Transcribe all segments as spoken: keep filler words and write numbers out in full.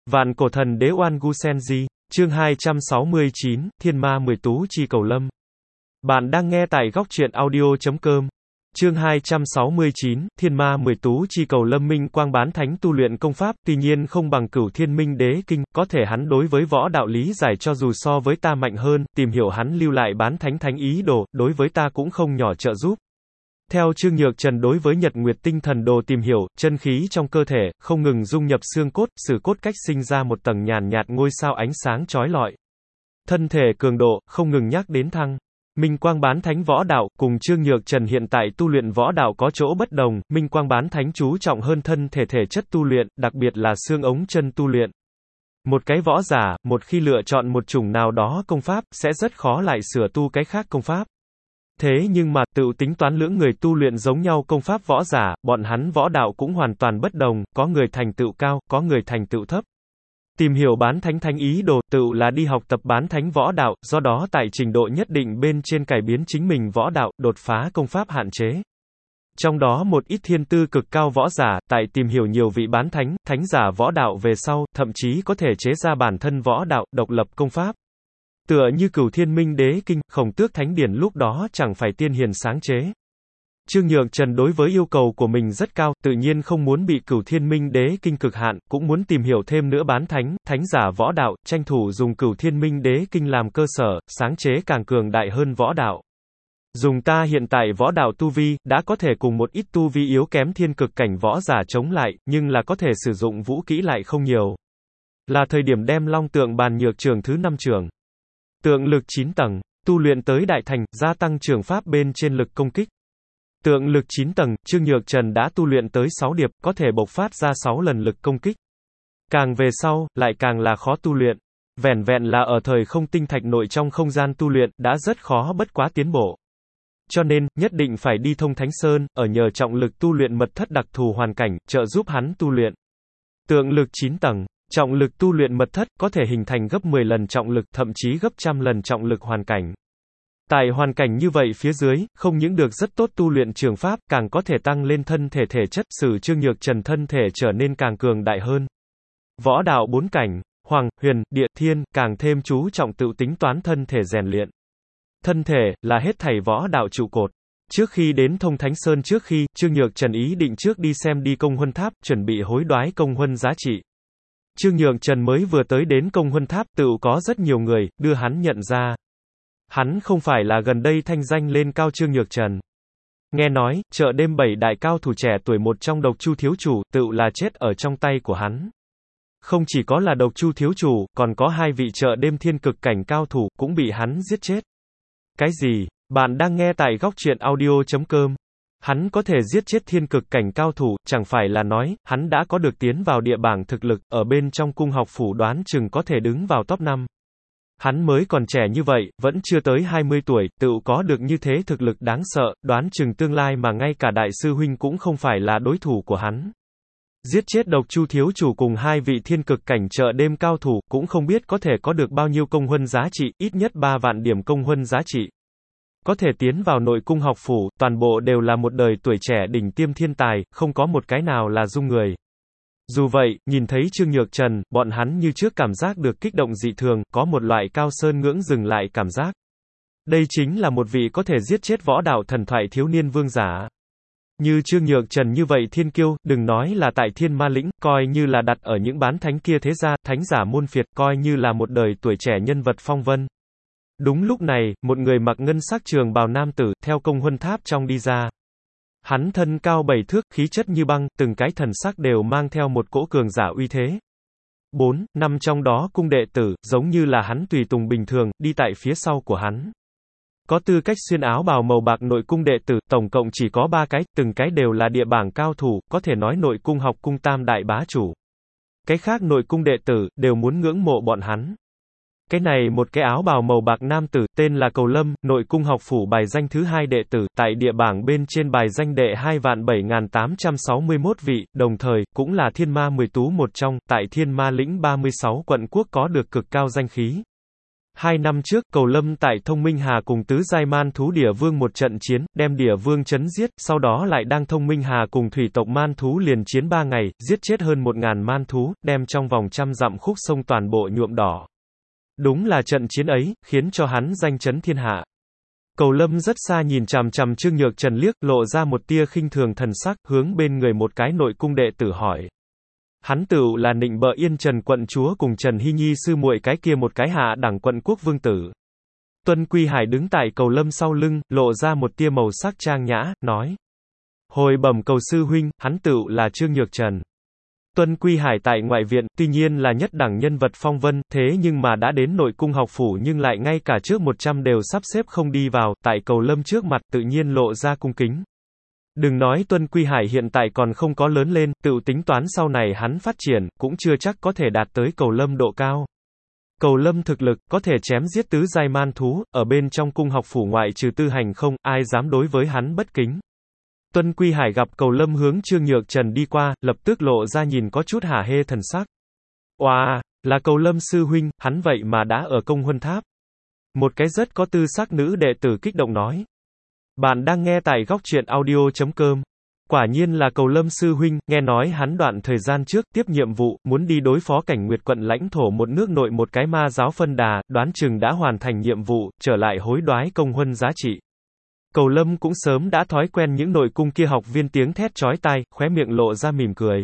Vạn cổ thần đế Oan Gu Senji, chương hai trăm sáu mươi chín, Thiên Ma mười tú chi cầu lâm. Bạn đang nghe tại góc truyện audio chấm com. Chương hai trăm sáu mươi chín, Thiên Ma mười tú chi cầu lâm. Minh Quang bán thánh tu luyện công pháp, tuy nhiên không bằng Cửu Thiên Minh Đế Kinh, có thể hắn đối với võ đạo lý giải cho dù so với ta mạnh hơn, tìm hiểu hắn lưu lại bán thánh thánh ý đồ, đối với ta cũng không nhỏ trợ giúp. Theo Trương Nhược Trần đối với Nhật Nguyệt Tinh Thần Đồ tìm hiểu, chân khí trong cơ thể, không ngừng dung nhập xương cốt, sử cốt cách sinh ra một tầng nhàn nhạt ngôi sao ánh sáng chói lọi. Thân thể cường độ, không ngừng nhắc đến thăng. Minh Quang bán thánh võ đạo, cùng Trương Nhược Trần hiện tại tu luyện võ đạo có chỗ bất đồng, Minh Quang bán thánh chú trọng hơn thân thể thể chất tu luyện, đặc biệt là xương ống chân tu luyện. Một cái võ giả, một khi lựa chọn một chủng nào đó công pháp, sẽ rất khó lại sửa tu cái khác công pháp. Thế nhưng mà, tự tính toán lưỡng người tu luyện giống nhau công pháp võ giả, bọn hắn võ đạo cũng hoàn toàn bất đồng, có người thành tựu cao, có người thành tựu thấp. Tìm hiểu bán thánh thánh ý đồ, tựu là đi học tập bán thánh võ đạo, do đó tại trình độ nhất định bên trên cải biến chính mình võ đạo, đột phá công pháp hạn chế. Trong đó một ít thiên tư cực cao võ giả, tại tìm hiểu nhiều vị bán thánh, thánh giả võ đạo về sau, thậm chí có thể chế ra bản thân võ đạo, độc lập công pháp. Tựa như Cửu Thiên Minh Đế Kinh, Khổng Tước Thánh Điển lúc đó chẳng phải tiên hiền sáng chế. Trương Nhược Trần đối với yêu cầu của mình rất cao, tự nhiên không muốn bị Cửu Thiên Minh Đế Kinh cực hạn, cũng muốn tìm hiểu thêm nữa bán thánh, thánh giả võ đạo, tranh thủ dùng Cửu Thiên Minh Đế Kinh làm cơ sở, sáng chế càng cường đại hơn võ đạo. Dùng ta hiện tại võ đạo tu vi, đã có thể cùng một ít tu vi yếu kém thiên cực cảnh võ giả chống lại, nhưng là có thể sử dụng vũ kỹ lại không nhiều. Là thời điểm đem Long Tượng Bàn Nhược Trường thứ năm trường. Tượng lực chín tầng, tu luyện tới đại thành, gia tăng trường pháp bên trên lực công kích. Tượng lực chín tầng, Trương Nhược Trần đã tu luyện tới sáu điệp, có thể bộc phát ra sáu lần lực công kích. Càng về sau, lại càng là khó tu luyện. Vẻn vẹn là ở thời không tinh thạch nội trong không gian tu luyện, đã rất khó bất quá tiến bộ. Cho nên, nhất định phải đi thông Thánh Sơn, ở nhờ trọng lực tu luyện mật thất đặc thù hoàn cảnh, trợ giúp hắn tu luyện. Tượng lực chín tầng. Trọng lực tu luyện mật thất, có thể hình thành gấp mười lần trọng lực, thậm chí gấp trăm lần trọng lực hoàn cảnh. Tại hoàn cảnh như vậy phía dưới, không những được rất tốt tu luyện trường pháp, càng có thể tăng lên thân thể thể chất,使Trương Nhược Trần thân thể trở nên càng cường đại hơn. Võ đạo bốn cảnh, Hoàng, Huyền, Địa, Thiên, càng thêm chú trọng tự tính toán thân thể rèn luyện. Thân thể, là hết thảy võ đạo trụ cột. Trước khi đến Thông Thánh Sơn trước khi, Trương Nhược Trần ý định trước đi xem đi Công Huân Tháp, chuẩn bị hối đoái công huân giá trị. Trương Nhược Trần mới vừa tới đến Công Huân Tháp, tự có rất nhiều người, đưa hắn nhận ra. Hắn không phải là gần đây thanh danh lên cao Trương Nhược Trần. Nghe nói, chợ đêm bảy đại cao thủ trẻ tuổi một trong Độc Chu thiếu chủ, tự là chết ở trong tay của hắn. Không chỉ có là Độc Chu thiếu chủ, còn có hai vị chợ đêm thiên cực cảnh cao thủ, cũng bị hắn giết chết. Cái gì? Bạn đang nghe tại góc truyện audio chấm com. Hắn có thể giết chết thiên cực cảnh cao thủ, chẳng phải là nói, hắn đã có được tiến vào địa bảng thực lực, ở bên trong cung học phủ đoán chừng có thể đứng vào top năm. Hắn mới còn trẻ như vậy, vẫn chưa tới hai mươi tuổi, tự có được như thế thực lực đáng sợ, đoán chừng tương lai mà ngay cả đại sư huynh cũng không phải là đối thủ của hắn. Giết chết Độc Chu thiếu chủ cùng hai vị thiên cực cảnh chợ đêm cao thủ, cũng không biết có thể có được bao nhiêu công huân giá trị, ít nhất ba vạn điểm công huân giá trị. Có thể tiến vào nội cung học phủ, toàn bộ đều là một đời tuổi trẻ đỉnh tiêm thiên tài, không có một cái nào là dung người. Dù vậy, nhìn thấy Trương Nhược Trần, bọn hắn như trước cảm giác được kích động dị thường, có một loại cao sơn ngưỡng dừng lại cảm giác. Đây chính là một vị có thể giết chết võ đạo thần thoại thiếu niên vương giả. Như Trương Nhược Trần như vậy thiên kiêu, đừng nói là tại Thiên Ma Lĩnh, coi như là đặt ở những bán thánh kia thế gia, thánh giả môn phiệt, coi như là một đời tuổi trẻ nhân vật phong vân. Đúng lúc này, một người mặc ngân sắc trường bào nam tử, theo Công Huân Tháp trong đi ra. Hắn thân cao bảy thước, khí chất như băng, từng cái thần sắc đều mang theo một cỗ cường giả uy thế. Bốn, năm trong đó cung đệ tử, giống như là hắn tùy tùng bình thường, đi tại phía sau của hắn. Có tư cách xuyên áo bào màu bạc nội cung đệ tử, tổng cộng chỉ có ba cái, từng cái đều là địa bảng cao thủ, có thể nói nội cung học cung tam đại bá chủ. Cái khác nội cung đệ tử, đều muốn ngưỡng mộ bọn hắn. Cái này một cái áo bào màu bạc nam tử, tên là Cầu Lâm, nội cung học phủ bài danh thứ hai đệ tử, tại địa bảng bên trên bài danh đệ hai vạn bảy nghìn tám trăm sáu mươi mốt vị, đồng thời, cũng là thiên ma mười tú một trong, tại Thiên Ma Lĩnh ba mươi sáu quận quốc có được cực cao danh khí. Hai năm trước, Cầu Lâm tại Thông Minh Hà cùng tứ giai man thú Địa Vương một trận chiến, đem Địa Vương chấn giết, sau đó lại đang Thông Minh Hà cùng thủy tộc man thú liền chiến ba ngày, giết chết hơn một ngàn man thú, đem trong vòng trăm dặm khúc sông toàn bộ nhuộm đỏ. Đúng là trận chiến ấy, khiến cho hắn danh chấn thiên hạ. Cầu Lâm rất xa nhìn chằm chằm Trương Nhược Trần liếc, lộ ra một tia khinh thường thần sắc, hướng bên người một cái nội cung đệ tử hỏi. Hắn tựu là nịnh bợ Yên Trần quận chúa cùng Trần Hy Nhi sư muội cái kia một cái hạ đẳng quận quốc vương tử. Tuân Quy Hải đứng tại Cầu Lâm sau lưng, lộ ra một tia màu sắc trang nhã, nói. Hồi bẩm Cầu sư huynh, hắn tựu là Trương Nhược Trần. Tuân Quy Hải tại ngoại viện, tuy nhiên là nhất đẳng nhân vật phong vân, thế nhưng mà đã đến nội cung học phủ nhưng lại ngay cả trước một trăm đều sắp xếp không đi vào, tại Cầu Lâm trước mặt tự nhiên lộ ra cung kính. Đừng nói Tuân Quy Hải hiện tại còn không có lớn lên, tự tính toán sau này hắn phát triển, cũng chưa chắc có thể đạt tới Cầu Lâm độ cao. Cầu Lâm thực lực, có thể chém giết tứ giai man thú, ở bên trong cung học phủ ngoại trừ Tư Hành không, ai dám đối với hắn bất kính. Tuân Quy Hải gặp Cầu Lâm hướng Trương Nhược Trần đi qua, lập tức lộ ra nhìn có chút hả hê thần sắc. Oà, wow, là Cầu Lâm sư huynh, hắn vậy mà đã ở Công Huân Tháp. Một cái rất có tư sắc nữ đệ tử kích động nói. Bạn đang nghe tại góc truyện audio chấm com. Quả nhiên là Cầu Lâm sư huynh, nghe nói hắn đoạn thời gian trước tiếp nhiệm vụ, muốn đi đối phó Cảnh Nguyệt quận lãnh thổ một nước nội một cái ma giáo phân đà, đoán chừng đã hoàn thành nhiệm vụ, trở lại hối đoái công huân giá trị. Cầu Lâm cũng sớm đã thói quen những nội cung kia học viên tiếng thét chói tai, khóe miệng lộ ra mỉm cười.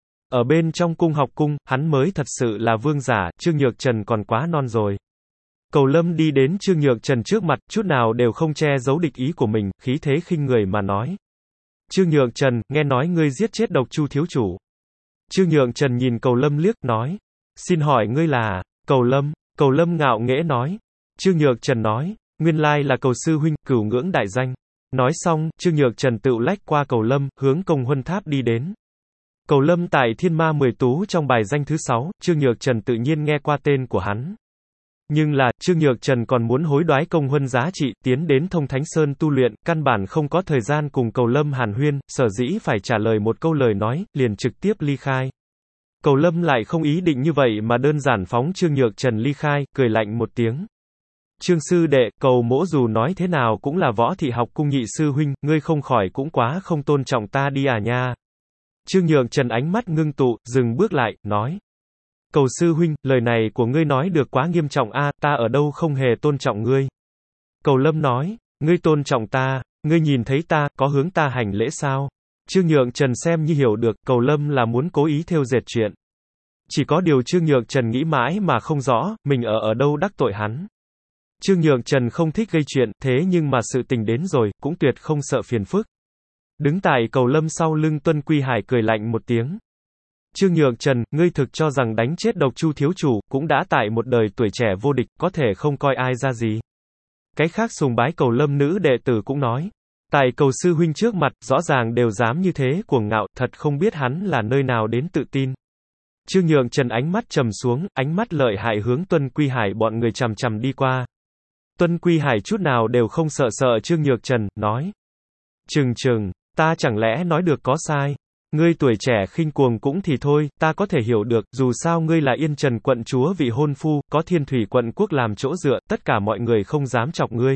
Ở bên trong cung học cung, hắn mới thật sự là vương giả, Trương Nhược Trần còn quá non rồi. Cầu Lâm đi đến Trương Nhược Trần trước mặt, chút nào đều không che giấu địch ý của mình, khí thế khinh người mà nói. Trương Nhược Trần, nghe nói ngươi giết chết Độc Chu thiếu chủ. Trương Nhược Trần nhìn Cầu Lâm liếc, nói. Xin hỏi ngươi là, Cầu Lâm, Cầu Lâm ngạo nghễ nói. Trương Nhược Trần nói, nguyên lai là Cầu sư huynh, cửu ngưỡng đại danh. Nói xong, Trương Nhược Trần tự lách qua Cầu Lâm, hướng Công Huân Tháp đi đến. Cầu Lâm tại Thiên Ma mười tú trong bài danh thứ sáu, Trương Nhược Trần tự nhiên nghe qua tên của hắn. Nhưng là, Trương Nhược Trần còn muốn hối đoái công huân giá trị, tiến đến Thông Thánh Sơn tu luyện, căn bản không có thời gian cùng Cầu Lâm hàn huyên, sở dĩ phải trả lời một câu lời nói, liền trực tiếp ly khai. Cầu Lâm lại không ý định như vậy mà đơn giản phóng Trương Nhược Trần ly khai, cười lạnh một tiếng. Trương sư đệ, Cầu mỗ dù nói thế nào cũng là Võ Thị học cung nhị sư huynh, ngươi không khỏi cũng quá không tôn trọng ta đi à nha. Trương Nhược Trần ánh mắt ngưng tụ, dừng bước lại, nói. Cầu sư huynh, lời này của ngươi nói được quá nghiêm trọng a, ta ở đâu không hề tôn trọng ngươi. Cầu Lâm nói, ngươi tôn trọng ta, ngươi nhìn thấy ta, có hướng ta hành lễ sao? Trương Nhược Trần xem như hiểu được, Cầu Lâm là muốn cố ý thêu dệt chuyện. Chỉ có điều Trương Nhược Trần nghĩ mãi mà không rõ, mình ở ở đâu đắc tội hắn. Trương Nhược Trần không thích gây chuyện, thế nhưng mà sự tình đến rồi, cũng tuyệt không sợ phiền phức. Đứng tại Cầu Lâm sau lưng Tuân Quy Hải cười lạnh một tiếng. Trương Nhược Trần, ngươi thực cho rằng đánh chết Độc Chu thiếu chủ, cũng đã tại một đời tuổi trẻ vô địch, có thể không coi ai ra gì. Cái khác sùng bái Cầu Lâm nữ đệ tử cũng nói. Tại Cầu sư huynh trước mặt, rõ ràng đều dám như thế, cuồng ngạo, thật không biết hắn là nơi nào đến tự tin. Trương Nhược Trần ánh mắt trầm xuống, ánh mắt lợi hại hướng Tuân Quy Hải bọn người chằm chằm đi qua. Tuân Quy Hải chút nào đều không sợ sợ Trương Nhược Trần, nói. Trừng trừng, ta chẳng lẽ nói được có sai? Ngươi tuổi trẻ khinh cuồng cũng thì thôi, ta có thể hiểu được, dù sao ngươi là Yên Trần quận chúa vị hôn phu, có Thiên Thủy quận quốc làm chỗ dựa, tất cả mọi người không dám chọc ngươi.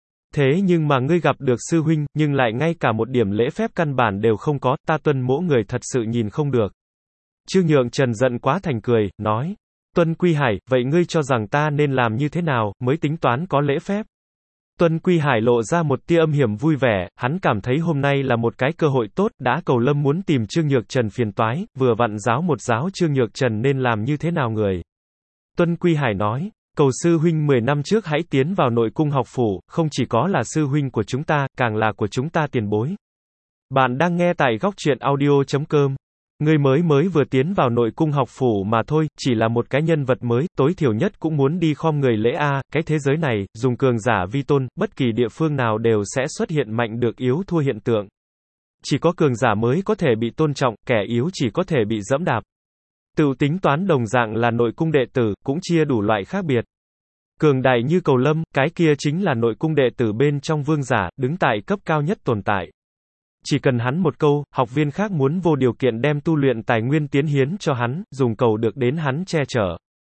Thế nhưng mà ngươi gặp được sư huynh, nhưng lại ngay cả một điểm lễ phép căn bản đều không có, ta Tuân mỗ người thật sự nhìn không được. Trương Nhược Trần giận quá thành cười, nói. Tuân Quy Hải, vậy ngươi cho rằng ta nên làm như thế nào, mới tính toán có lễ phép? Tuân Quy Hải lộ ra một tia âm hiểm vui vẻ, hắn cảm thấy hôm nay là một cái cơ hội tốt, đã Cầu Lâm muốn tìm Trương Nhược Trần phiền toái, vừa vặn giáo một giáo Trương Nhược Trần nên làm như thế nào người. Tuân Quy Hải nói, Cầu sư huynh mười năm trước hãy tiến vào nội cung học phủ, không chỉ có là sư huynh của chúng ta, càng là của chúng ta tiền bối. Bạn đang nghe tại góc truyện audio chấm com. Ngươi mới mới vừa tiến vào nội cung học phủ mà thôi, chỉ là một cái nhân vật mới, tối thiểu nhất cũng muốn đi khom người lễ a, cái thế giới này, dùng cường giả vi tôn, bất kỳ địa phương nào đều sẽ xuất hiện mạnh được yếu thua hiện tượng. Chỉ có cường giả mới có thể bị tôn trọng, kẻ yếu chỉ có thể bị dẫm đạp. Tự tính toán đồng dạng là nội cung đệ tử, cũng chia đủ loại khác biệt. Cường đại như Cầu Lâm, cái kia chính là nội cung đệ tử bên trong vương giả, đứng tại cấp cao nhất tồn tại. Chỉ cần hắn một câu, học viên khác muốn vô điều kiện đem tu luyện tài nguyên tiến hiến cho hắn, dùng cầu được đến hắn che chở.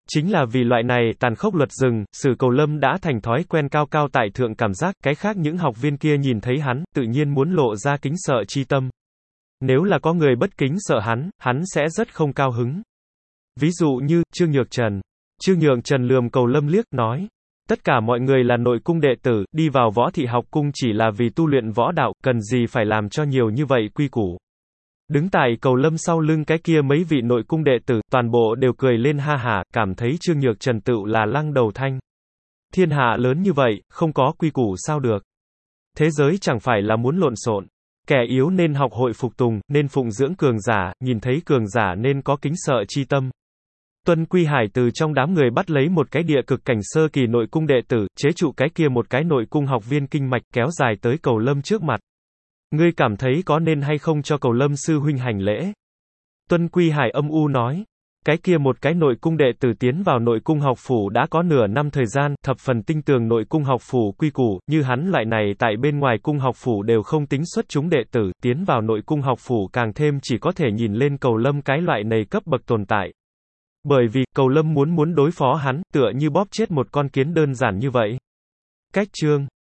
Chính là vì loại này tàn khốc luật rừng, Sử Cầu Lâm đã thành thói quen cao cao tại thượng cảm giác, cái khác những học viên kia nhìn thấy hắn, tự nhiên muốn lộ ra kính sợ chi tâm. Nếu là có người bất kính sợ hắn, hắn sẽ rất không cao hứng. Ví dụ như, Trương Nhược Trần. Trương Nhược Trần lườm Cầu Lâm liếc, nói. Tất cả mọi người là nội cung đệ tử, đi vào Võ Thị học cung chỉ là vì tu luyện võ đạo, cần gì phải làm cho nhiều như vậy quy củ. Đứng tại Cầu Lâm sau lưng cái kia mấy vị nội cung đệ tử, toàn bộ đều cười lên ha hả, cảm thấy Trương Nhược Trần tựu là lăng đầu thanh. Thiên hạ lớn như vậy, không có quy củ sao được. Thế giới chẳng phải là muốn lộn xộn. Kẻ yếu nên học hội phục tùng, nên phụng dưỡng cường giả, nhìn thấy cường giả nên có kính sợ chi tâm. Tuân Quy Hải từ trong đám người bắt lấy một cái địa cực cảnh sơ kỳ nội cung đệ tử, chế trụ cái kia một cái nội cung học viên kinh mạch kéo dài tới Cầu Lâm trước mặt. Ngươi cảm thấy có nên hay không cho Cầu Lâm sư huynh hành lễ? Tuân Quy Hải âm u nói. Cái kia một cái nội cung đệ tử tiến vào nội cung học phủ đã có nửa năm thời gian, thập phần tinh tường nội cung học phủ quy củ, như hắn loại này tại bên ngoài cung học phủ đều không tính xuất chúng đệ tử, tiến vào nội cung học phủ càng thêm chỉ có thể nhìn lên Cầu Lâm cái loại này cấp bậc tồn tại. Bởi vì, Cầu Lâm muốn muốn đối phó hắn, tựa như bóp chết một con kiến đơn giản như vậy. Cách chương